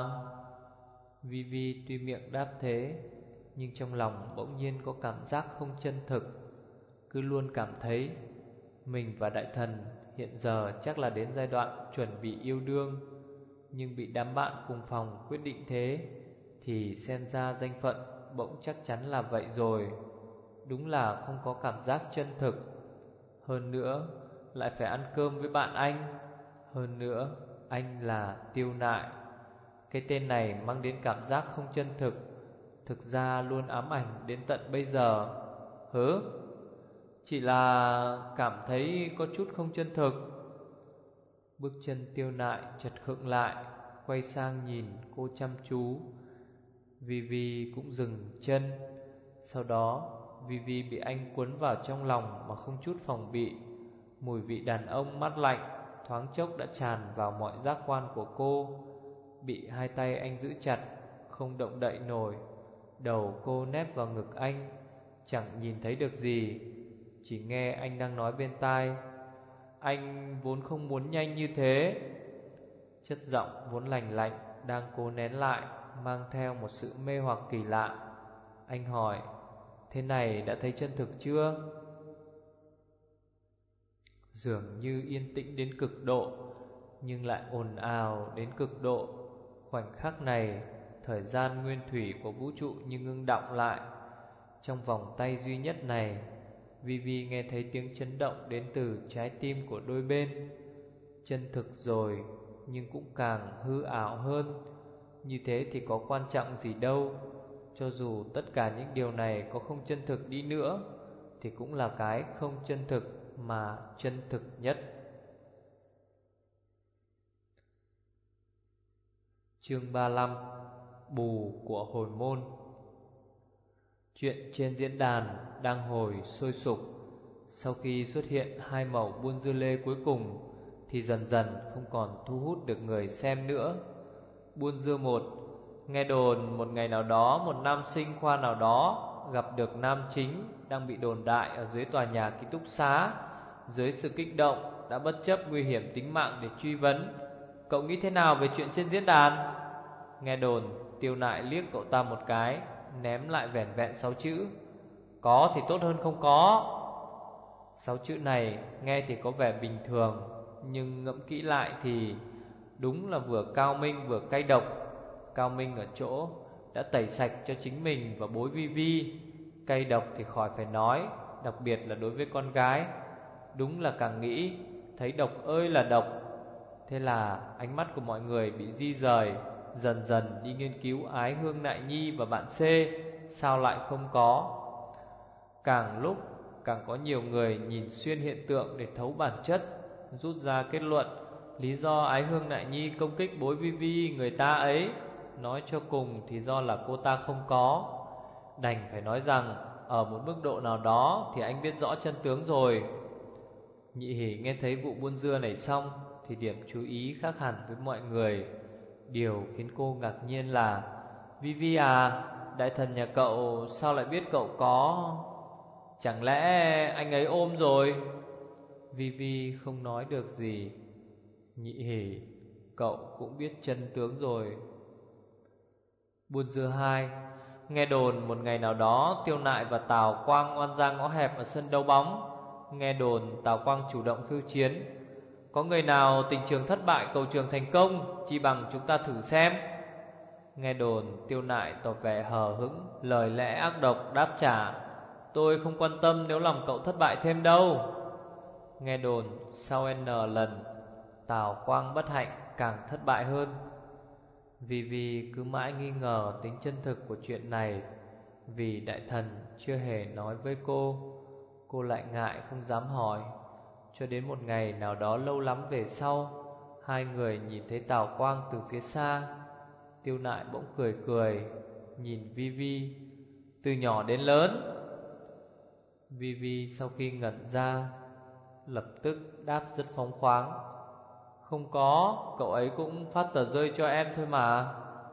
Speaker 1: Vi Vi tuy miệng đáp thế, nhưng trong lòng bỗng nhiên có cảm giác không chân thực. Cứ luôn cảm thấy mình và đại thần hiện giờ chắc là đến giai đoạn chuẩn bị yêu đương. Nhưng bị đám bạn cùng phòng quyết định thế thì xem ra danh phận bỗng chắc chắn là vậy rồi. Đúng là không có cảm giác chân thực. Hơn nữa lại phải ăn cơm với bạn anh. Hơn nữa anh là Tiêu Nại. Cái tên này mang đến cảm giác không chân thực, thực ra luôn ám ảnh đến tận bây giờ. Hứ, chỉ là cảm thấy có chút không chân thực. Bước chân Tiêu Nại chợt khựng lại, quay sang nhìn cô chăm chú. Vi Vi cũng dừng chân. Sau đó Vi Vi bị anh cuốn vào trong lòng mà không chút phòng bị. Mùi vị đàn ông mát lạnh thoáng chốc đã tràn vào mọi giác quan của cô. Bị hai tay anh giữ chặt, không động đậy nổi. Đầu cô nép vào ngực anh, chẳng nhìn thấy được gì, chỉ nghe anh đang nói bên tai: "Anh vốn không muốn nhanh như thế." Chất giọng vốn lành lạnh đang cố nén lại, mang theo một sự mê hoặc kỳ lạ. Anh hỏi: "Thế này đã thấy chân thực chưa?" Dường như yên tĩnh đến cực độ, nhưng lại ồn ào đến cực độ. Khoảnh khắc này Thời gian nguyên thủy của vũ trụ như ngưng đọng lại. Trong vòng tay duy nhất này, Vivi nghe thấy tiếng chấn động đến từ trái tim của đôi bên. Chân thực rồi, nhưng cũng càng hư ảo hơn. Như thế thì có quan trọng gì đâu. Cho dù tất cả những điều này có không chân thực đi nữa, thì cũng là cái không chân thực mà chân thực nhất. Chương ba mươi lăm. Bù của hồi môn. Chuyện trên diễn đàn đang hồi sôi sục. Sau khi xuất hiện hai mẩu buôn dưa lê cuối cùng thì dần dần không còn thu hút được người xem nữa. Buôn dưa một: nghe đồn một ngày nào đó, một nam sinh khoa nào đó gặp được nam chính đang bị đồn đại ở dưới tòa nhà ký túc xá. Dưới sự kích động đã bất chấp nguy hiểm tính mạng để truy vấn: cậu nghĩ thế nào về chuyện trên diễn đàn? Nghe đồn, Tiêu Nại liếc cậu ta một cái, ném lại vẻn vẹn sáu chữ: có thì tốt hơn không có. Sáu chữ này nghe thì có vẻ bình thường, nhưng ngẫm kỹ lại thì đúng là vừa cao minh vừa cay độc. Cao minh ở chỗ đã tẩy sạch cho chính mình và bối Vivi. Cay độc thì khỏi phải nói, đặc biệt là đối với con gái. Đúng là càng nghĩ thấy độc ơi là độc. Thế là ánh mắt của mọi người bị di rời, dần dần đi nghiên cứu Ái Hương Nại Nhi và bạn C. Sao lại không có? Càng lúc càng có nhiều người nhìn xuyên hiện tượng để thấu bản chất, rút ra kết luận lý do Ái Hương Nại Nhi công kích bối Vivi người ta ấy, nói cho cùng thì do là cô ta không có. Đành phải nói rằng ở một mức độ nào đó thì anh biết rõ chân tướng rồi. Nhị Hỷ nghe thấy vụ buôn dưa này xong thì điểm chú ý khác hẳn với mọi người. Điều khiến cô ngạc nhiên là: Vivi à, đại thần nhà cậu sao lại biết cậu có? Chẳng lẽ anh ấy ôm rồi? Vivi không nói được gì. Nhị Hỷ, cậu cũng biết chân tướng rồi. Buôn dưa hai: nghe đồn một ngày nào đó Tiêu Nại và Tào Quang oan ra ngõ hẹp ở sân đấu bóng. Nghe đồn Tào Quang chủ động khiêu chiến: có người nào tình trường thất bại cầu trường thành công, chỉ bằng chúng ta thử xem. Nghe đồn Tiêu Nại tỏ vẻ hờ hững, lời lẽ ác độc đáp trả: tôi không quan tâm nếu làm cậu thất bại thêm đâu. Nghe đồn sau N lần, Tào Quang bất hạnh càng thất bại hơn. Vivi cứ mãi nghi ngờ tính chân thực của chuyện này, vì đại thần chưa hề nói với cô. Cô lại ngại không dám hỏi. Cho đến một ngày nào đó lâu lắm về sau, hai người nhìn thấy Tào Quang từ phía xa. Tiêu Nại bỗng cười cười, nhìn Vivi: từ nhỏ đến lớn. Vivi sau khi ngẩn ra, lập tức đáp rất phóng khoáng: không có, cậu ấy cũng phát tờ rơi cho em thôi mà.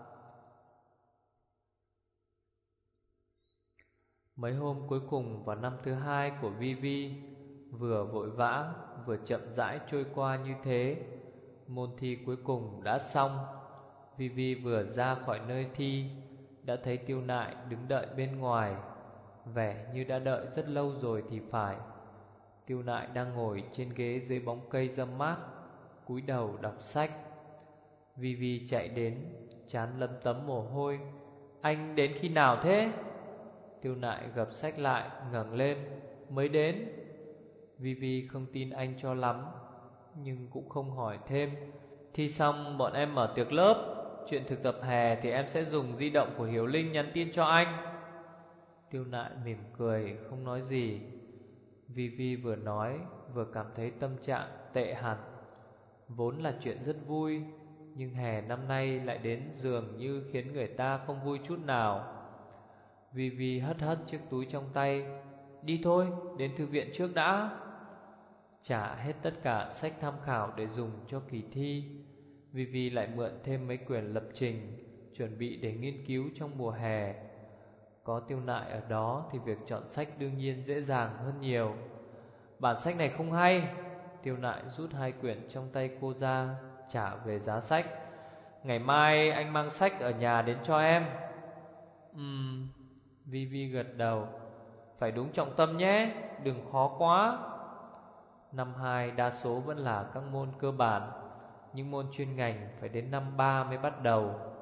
Speaker 1: Mấy hôm cuối cùng vào năm thứ hai của Vivi, vừa vội vã vừa chậm rãi trôi qua như thế. Môn thi cuối cùng đã xong. Vivi vừa ra khỏi nơi thi đã thấy Tiêu Nại đứng đợi bên ngoài, vẻ như đã đợi rất lâu rồi thì phải. Tiêu Nại đang ngồi trên ghế dưới bóng cây râm mát, cúi đầu đọc sách. Vivi chạy đến, trán lấm tấm mồ hôi: anh đến khi nào thế? Tiêu Nại gập sách lại, ngẩng lên: mới đến. Vivi không tin anh cho lắm, nhưng cũng không hỏi thêm. Thi xong bọn em mở tiệc lớp, chuyện thực tập hè thì em sẽ dùng di động của Hiếu Linh nhắn tin cho anh. Tiêu Nại mỉm cười không nói gì. Vivi vừa nói vừa cảm thấy tâm trạng tệ hẳn. Vốn là chuyện rất vui, nhưng hè năm nay lại đến dường như khiến người ta không vui chút nào. Vivi hất hất chiếc túi trong tay: đi thôi, đến thư viện trước đã. Trả hết tất cả sách tham khảo để dùng cho kỳ thi, Vivi lại mượn thêm mấy quyển lập trình, chuẩn bị để nghiên cứu trong mùa hè. Có Tiêu Nại ở đó thì việc chọn sách đương nhiên dễ dàng hơn nhiều. Bản sách này không hay. Tiêu Nại rút hai quyển trong tay cô ra, trả về giá sách: ngày mai anh mang sách ở nhà đến cho em. Ừm Vivi gật đầu: phải đúng trọng tâm nhé, đừng khó quá. Năm hai đa số vẫn là các môn cơ bản, những môn chuyên ngành phải đến năm ba mới bắt đầu.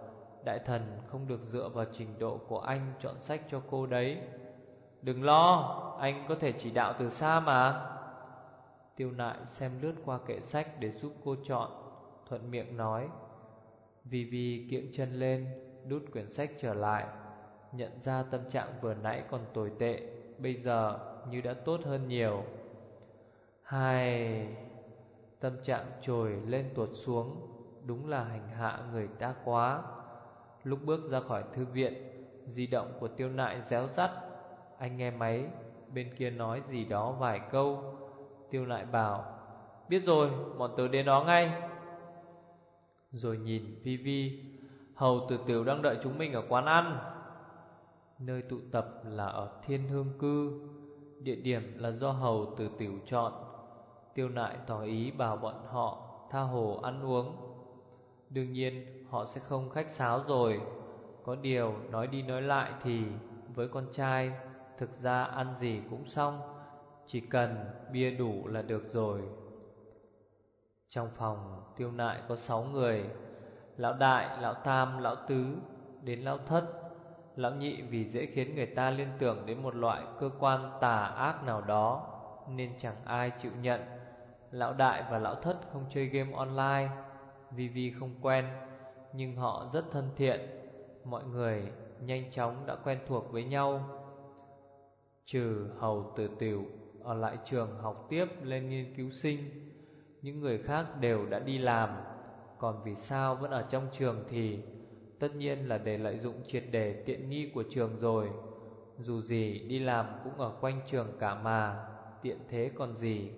Speaker 1: Đại thần không được dựa vào trình độ của anh chọn sách cho cô đấy. Đừng lo, anh có thể chỉ đạo từ xa mà. Tiêu Nại xem lướt qua kệ sách để giúp cô chọn, thuận miệng nói. Vi Vi kiễng chân lên, đút quyển sách trở lại, nhận ra tâm trạng vừa nãy còn tồi tệ, bây giờ như đã tốt hơn nhiều. Hai, tâm trạng trồi lên tuột xuống, đúng là hành hạ người ta quá. Lúc bước ra khỏi thư viện, di động của Tiêu Nại réo rắt. Anh nghe máy, bên kia nói gì đó vài câu. Tiêu Nại bảo, biết rồi, bọn tớ đến đó ngay. Rồi nhìn Vi Vi, Hầu Tử Tiểu đang đợi chúng mình ở quán ăn. Nơi tụ tập là ở Thiên Hương Cư, địa điểm là do Hầu Tử Tiểu chọn. Tiêu Nại tỏ ý bảo bọn họ tha hồ ăn uống. Đương nhiên họ sẽ không khách sáo rồi. Có điều nói đi nói lại thì với con trai, thực ra ăn gì cũng xong, chỉ cần bia đủ là được rồi. Trong phòng Tiêu Nại có sáu người: Lão Đại, Lão Tam, Lão Tứ, đến Lão Thất. Lão Nhị vì dễ khiến người ta liên tưởng đến một loại cơ quan tà ác nào đó nên chẳng ai chịu nhận. Lão Đại và Lão Thất không chơi game online, Vi Vi không quen, nhưng họ rất thân thiện. Mọi người nhanh chóng đã quen thuộc với nhau. Trừ Hầu Tử Tiểu ở lại trường học tiếp lên nghiên cứu sinh, những người khác đều đã đi làm. Còn vì sao vẫn ở trong trường thì tất nhiên là để lợi dụng triệt để tiện nghi của trường rồi. Dù gì đi làm cũng ở quanh trường cả mà, tiện thế còn gì.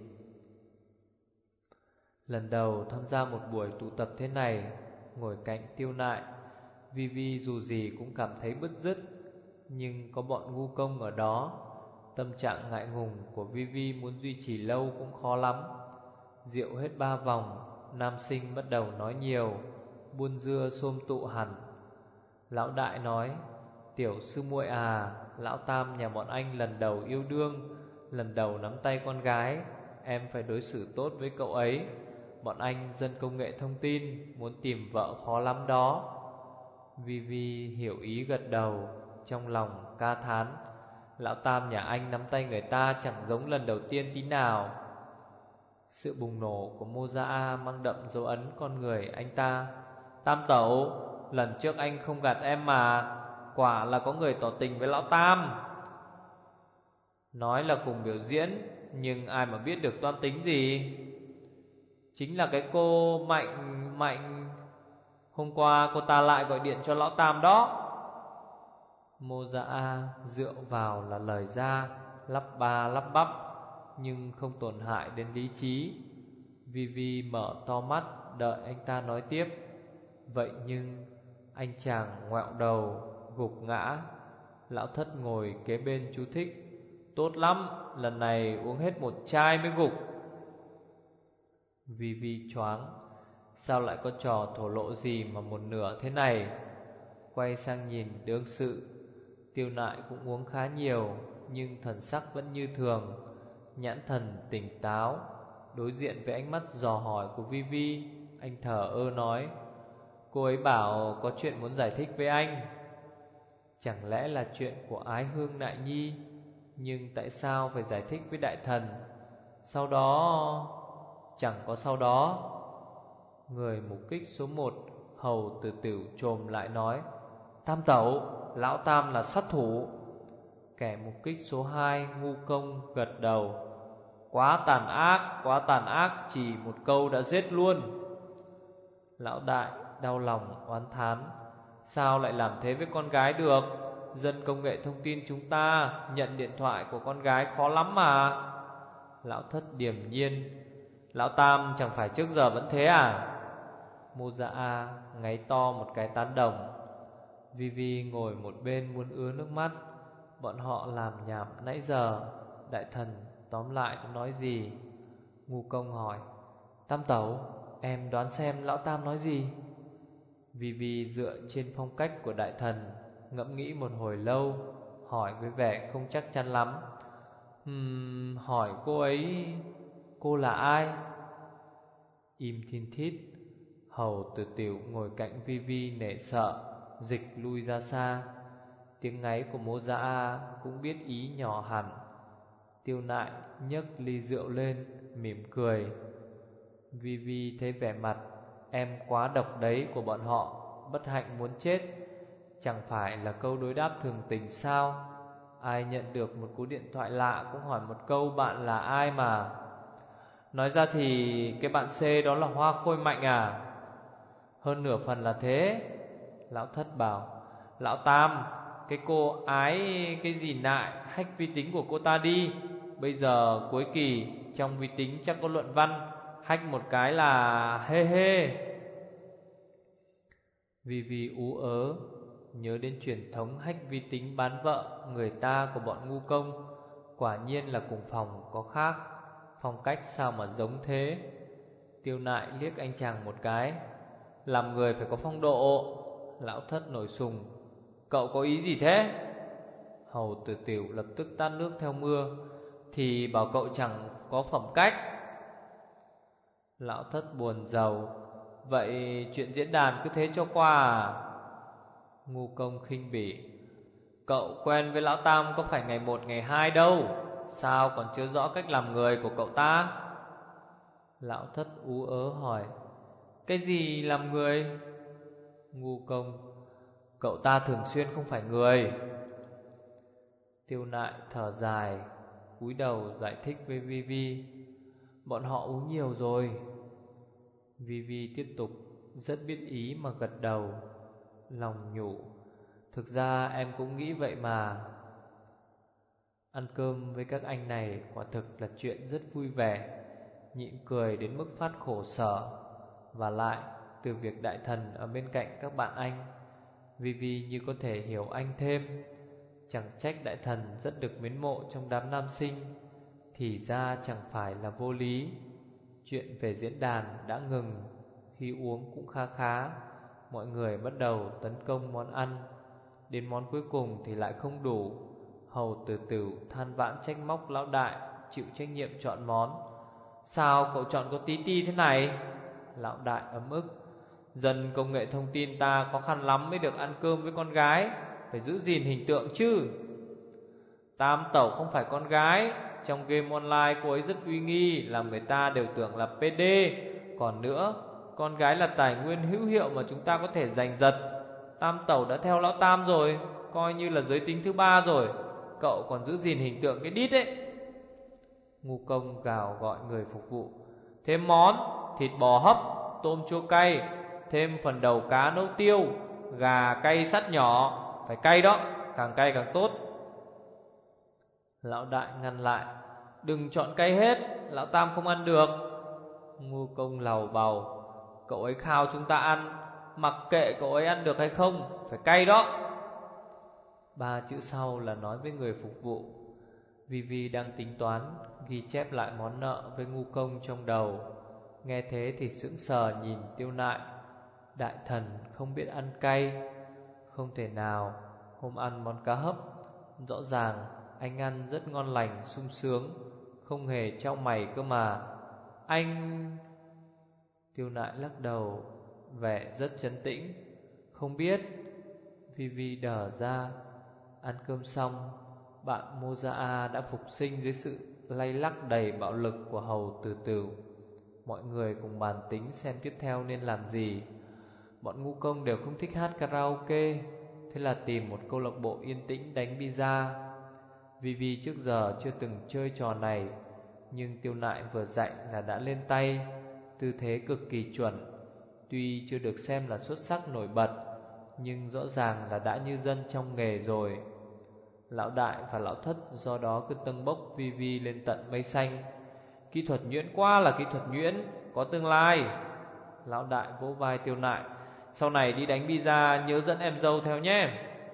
Speaker 1: Lần đầu tham gia một buổi tụ tập thế này, ngồi cạnh Tiêu Nại, Vi Vi dù gì cũng cảm thấy bứt rứt. Nhưng có bọn ngu công ở đó, tâm trạng ngại ngùng của Vi Vi muốn duy trì lâu cũng khó lắm. Rượu hết ba vòng, nam sinh bắt đầu nói nhiều, buôn dưa xôm tụ hẳn. Lão Đại nói, tiểu sư muội à, Lão Tam nhà bọn anh lần đầu yêu đương, lần đầu nắm tay con gái, em phải đối xử tốt với cậu ấy. Bọn anh dân công nghệ thông tin, muốn tìm vợ khó lắm đó. Vi Vi hiểu ý gật đầu, trong lòng ca thán, Lão Tam nhà anh nắm tay người ta chẳng giống lần đầu tiên tí nào. Sự bùng nổ của Moza mang đậm dấu ấn con người anh ta. Tam tẩu, lần trước anh không gạt em mà, quả là có người tỏ tình với Lão Tam. Nói là cùng biểu diễn, nhưng ai mà biết được toan tính gì. Chính là cái cô Mạnh Mạnh hôm qua cô ta lại gọi điện cho Lão Tam đó. Moza dựa vào là lời ra, lắp ba lắp bắp, nhưng không tổn hại đến lý trí. Vi Vi mở to mắt đợi anh ta nói tiếp. Vậy nhưng anh chàng ngoẹo đầu gục ngã. Lão Thất ngồi kế bên chú thích, tốt lắm, lần này uống hết một chai mới gục. Vi Vi choáng, sao lại có trò thổ lộ gì mà một nửa thế này. Quay sang nhìn đương sự, Tiêu Nại cũng uống khá nhiều, nhưng thần sắc vẫn như thường, nhãn thần tỉnh táo. Đối diện với ánh mắt dò hỏi của Vi Vi, anh thở ơ nói, cô ấy bảo có chuyện muốn giải thích với anh. Chẳng lẽ là chuyện của Ái Hương Nại Nhi? Nhưng tại sao phải giải thích với đại thần? Sau đó... Chẳng có sau đó. Người mục kích số một, Hầu Tử Tiểu trồm lại nói, Tam tẩu, Lão Tam là sát thủ. Kẻ mục kích số hai, Ngu Công gật đầu, quá tàn ác, quá tàn ác, chỉ một câu đã giết luôn. Lão Đại đau lòng oán thán, sao lại làm thế với con gái được? Dân công nghệ thông tin chúng ta nhận điện thoại của con gái khó lắm mà. Lão Thất điềm nhiên, Lão Tam chẳng phải trước giờ vẫn thế à? Moza ngáy to một cái tán đồng. Vi Vi ngồi một bên muốn ứa nước mắt. Bọn họ làm nhảm nãy giờ, đại thần tóm lại nói gì? Ngu Công hỏi, Tam tẩu, em đoán xem Lão Tam nói gì? Vi Vi dựa trên phong cách của đại thần, ngẫm nghĩ một hồi lâu, hỏi với vẻ không chắc chắn lắm. Ừm, hỏi cô ấy, cô là ai? Im thiên thít. Hầu Tử Tiểu ngồi cạnh Vi Vi nể sợ, dịch lui ra xa. Tiếng ngáy của Mô Gia A cũng biết ý nhỏ hẳn. Tiêu Nại nhấc ly rượu lên, mỉm cười. Vi Vi thấy vẻ mặt em quá độc đấy của bọn họ, bất hạnh muốn chết, chẳng phải là câu đối đáp thường tình sao? Ai nhận được một cú điện thoại lạ cũng hỏi một câu bạn là ai mà. Nói ra thì cái bạn C đó là Hoa Khôi Mạnh à? Hơn nửa phần là thế. Lão Thất bảo, lão Tam, cái cô ái cái gì Nại hack vi tính của cô ta đi. Bây giờ cuối kỳ, trong vi tính chắc có luận văn, hack một cái là hê hê. Vi Vi ú ớ, nhớ đến truyền thống hack vi tính bán vợ người ta của bọn ngu công. Quả nhiên là cùng phòng có khác, phong cách sao mà giống thế. Tiêu Nại liếc anh chàng một cái, làm người phải có phong độ. Lão Thất nổi sùng, cậu có ý gì thế? Hầu Tử Tiểu lập tức tát nước theo mưa, thì bảo cậu chẳng có phẩm cách. Lão Thất buồn rầu, vậy chuyện diễn đàn cứ thế cho qua à? Ngu Công khinh bỉ, cậu quen với lão Tam có phải ngày một ngày hai đâu, sao còn chưa rõ cách làm người của cậu ta? Lão Thất ú ớ hỏi, cái gì làm người? Ngu Công, cậu ta thường xuyên không phải người. Tiêu Nại thở dài, cúi đầu giải thích với Vi Vi, bọn họ uống nhiều rồi. Vi Vi tiếp tục rất biết ý mà gật đầu, lòng nhủ, thực ra em cũng nghĩ vậy mà. Ăn cơm với các anh này quả thực là chuyện rất vui vẻ, nhịn cười đến mức phát khổ sở. Và lại từ việc đại thần ở bên cạnh các bạn anh, Vi Vi như có thể hiểu anh thêm. Chẳng trách đại thần rất được mến mộ trong đám nam sinh, thì ra chẳng phải là vô lý. Chuyện về diễn đàn đã ngừng, khi uống cũng khá khá. Mọi người bắt đầu tấn công món ăn, đến món cuối cùng thì lại không đủ. Hầu Tử Tử than vãn trách móc lão đại chịu trách nhiệm chọn món. Sao cậu chọn có tí ti thế này? Lão đại ấm ức, dân công nghệ thông tin ta khó khăn lắm mới được ăn cơm với con gái, phải giữ gìn hình tượng chứ. Tam tẩu không phải con gái, trong game online cô ấy rất uy nghi, làm người ta đều tưởng là pê đê. Còn nữa, con gái là tài nguyên hữu hiệu mà chúng ta có thể giành giật. Tam tẩu đã theo lão Tam rồi, coi như là giới tính thứ ba rồi, cậu còn giữ gìn hình tượng cái đít ấy. Ngu Công gào gọi người phục vụ, thêm món, thịt bò hấp, tôm chua cay, thêm phần đầu cá nấu tiêu, gà cay sắt nhỏ, phải cay đó, càng cay càng tốt. Lão đại ngăn lại, đừng chọn cay hết, lão Tam không ăn được. Ngu Công lầu bầu, cậu ấy khao chúng ta ăn, mặc kệ cậu ấy ăn được hay không, phải cay đó. Ba chữ sau là nói với người phục vụ. Vi Vi đang tính toán ghi chép lại món nợ với Ngu Công trong đầu, nghe thế thì sững sờ nhìn Tiêu Nại. Đại thần không biết ăn cay? Không thể nào, hôm ăn món cá hấp, rõ ràng anh ăn rất ngon lành sung sướng, không hề chau mày cơ mà. Anh... Tiêu Nại lắc đầu, vẻ rất trấn tĩnh, không biết. Vi Vi đờ ra. Ăn cơm xong, bạn Mô Gia A đã phục sinh dưới sự lay lắc đầy bạo lực của Hầu Tử Tử. Mọi người cùng bàn tính xem tiếp theo nên làm gì. Bọn ngu công đều không thích hát karaoke, thế là tìm một câu lạc bộ yên tĩnh đánh pizza. Vi Vi trước giờ chưa từng chơi trò này, nhưng Tiêu Nại vừa dạy là đã lên tay, tư thế cực kỳ chuẩn. Tuy chưa được xem là xuất sắc nổi bật, nhưng rõ ràng là đã như dân trong nghề rồi. Lão đại và lão thất do đó cứ tâng bốc Vi Vi lên tận mây xanh. Kỹ thuật nhuyễn quá là kỹ thuật nhuyễn, có tương lai. Lão đại vỗ vai Tiêu Nại, sau này đi đánh pizza nhớ dẫn em dâu theo nhé.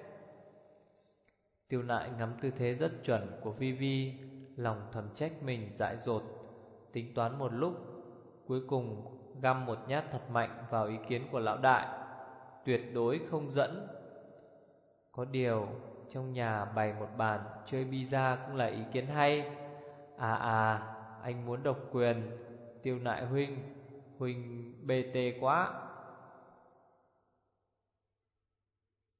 Speaker 1: Tiêu Nại ngắm tư thế rất chuẩn của Vi Vi, lòng thầm trách mình dại dột. Tính toán một lúc, cuối cùng găm một nhát thật mạnh vào ý kiến của lão đại, tuyệt đối không dẫn. Có điều trong nhà bày một bàn chơi pizza cũng là ý kiến hay. À à, anh muốn độc quyền. Tiêu Nại huynh, huynh bê tê quá.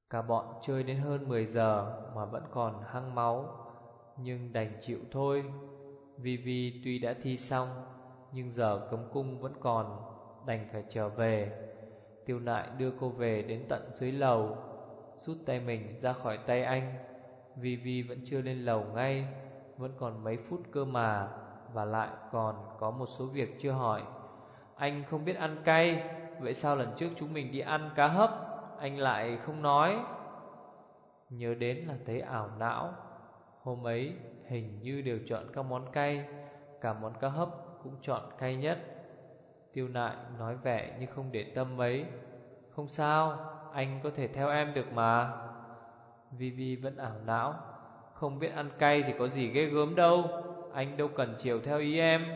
Speaker 1: Cả bọn chơi đến hơn mười giờ mà vẫn còn hăng máu, nhưng đành chịu thôi. Vivi tuy đã thi xong, nhưng giờ cấm cung vẫn còn, đành phải trở về. Tiêu Nại đưa cô về đến tận dưới lầu, rút tay mình ra khỏi tay anh. Vivi vẫn chưa lên lầu ngay, vẫn còn mấy phút cơ mà, và lại còn có một số việc chưa hỏi. Anh không biết ăn cay, vậy sao lần trước chúng mình đi ăn cá hấp anh lại không nói? Nhớ đến là thấy ảo não. Hôm ấy hình như đều chọn các món cay, cả món cá hấp cũng chọn cay nhất. Tiêu Nại nói vẻ như không để tâm mấy. Không sao, anh có thể theo em được mà. Vivi vẫn ảo não. Không biết ăn cay thì có gì ghê gớm đâu, anh đâu cần chiều theo ý em.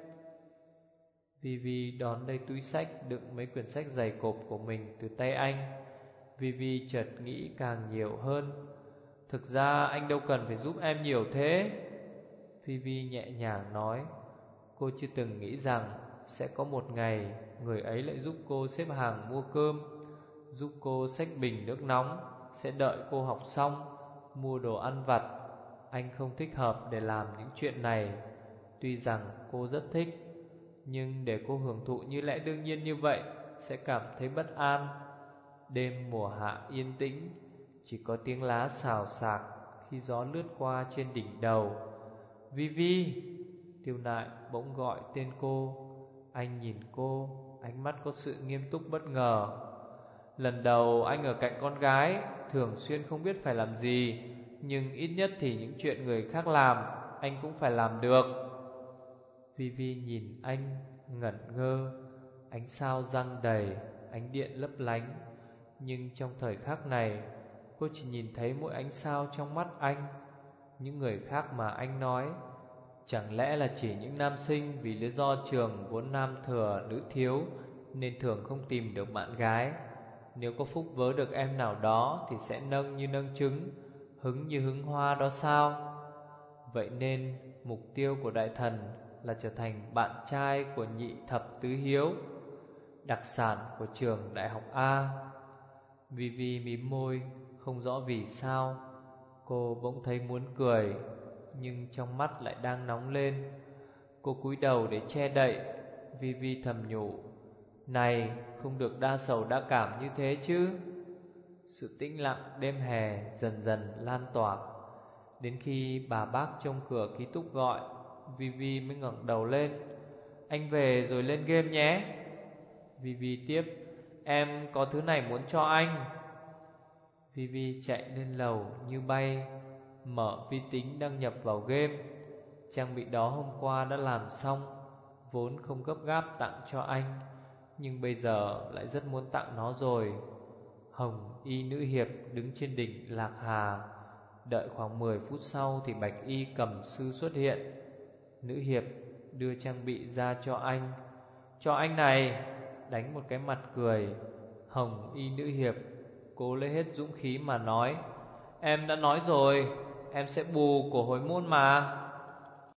Speaker 1: Vivi đón lấy túi sách đựng mấy quyển sách dày cộp của mình từ tay anh. Vivi chợt nghĩ càng nhiều hơn. Thực ra anh đâu cần phải giúp em nhiều thế. Vivi nhẹ nhàng nói. Cô chưa từng nghĩ rằng sẽ có một ngày người ấy lại giúp cô xếp hàng mua cơm, giúp cô xách bình nước nóng, sẽ đợi cô học xong, mua đồ ăn vặt. Anh không thích hợp để làm những chuyện này. Tuy rằng cô rất thích, nhưng để cô hưởng thụ như lẽ đương nhiên như vậy sẽ cảm thấy bất an. Đêm mùa hạ yên tĩnh, chỉ có tiếng lá xào xạc khi gió lướt qua trên đỉnh đầu. Vivi! Tiêu Nại bỗng gọi tên cô. Anh nhìn cô, ánh mắt có sự nghiêm túc bất ngờ. Lần đầu anh ở cạnh con gái, thường xuyên không biết phải làm gì, nhưng ít nhất thì những chuyện người khác làm anh cũng phải làm được. Vivi nhìn anh ngẩn ngơ. Ánh sao răng đầy, ánh điện lấp lánh. Nhưng trong thời khắc này, cô chỉ nhìn thấy mỗi ánh sao trong mắt anh. Những người khác mà anh nói, chẳng lẽ là chỉ những nam sinh vì lý do trường vốn nam thừa nữ thiếu nên thường không tìm được bạn gái. Nếu có phúc vớ được em nào đó thì sẽ nâng như nâng trứng, hứng như hứng hoa đó sao? Vậy nên mục tiêu của đại thần là trở thành bạn trai của nhị thập tứ hiếu, đặc sản của trường đại học A. Vivi mím môi, không rõ vì sao cô bỗng thấy muốn cười, nhưng trong mắt lại đang nóng lên. Cô cúi đầu để che đậy. Vivi thầm nhủ, này, không được đa sầu đa cảm như thế chứ. Sự tĩnh lặng đêm hè dần dần lan tỏa. Đến khi bà bác trong cửa ký túc gọi, Vivi mới ngẩng đầu lên. Anh về rồi lên game nhé. Vivi tiếp, em có thứ này muốn cho anh. Vivi chạy lên lầu như bay, mở vi tính đăng nhập vào game. Trang bị đó hôm qua đã làm xong, vốn không gấp gáp tặng cho anh, nhưng bây giờ lại rất muốn tặng nó rồi. Hồng y nữ hiệp đứng trên đỉnh Lạc Hà. Đợi khoảng mười phút sau thì bạch y cầm sư xuất hiện. Nữ hiệp đưa trang bị ra cho anh. Cho anh này. Đánh một cái mặt cười. Hồng y nữ hiệp cố lấy hết dũng khí mà nói, em đã nói rồi, em sẽ bù của hồi môn mà.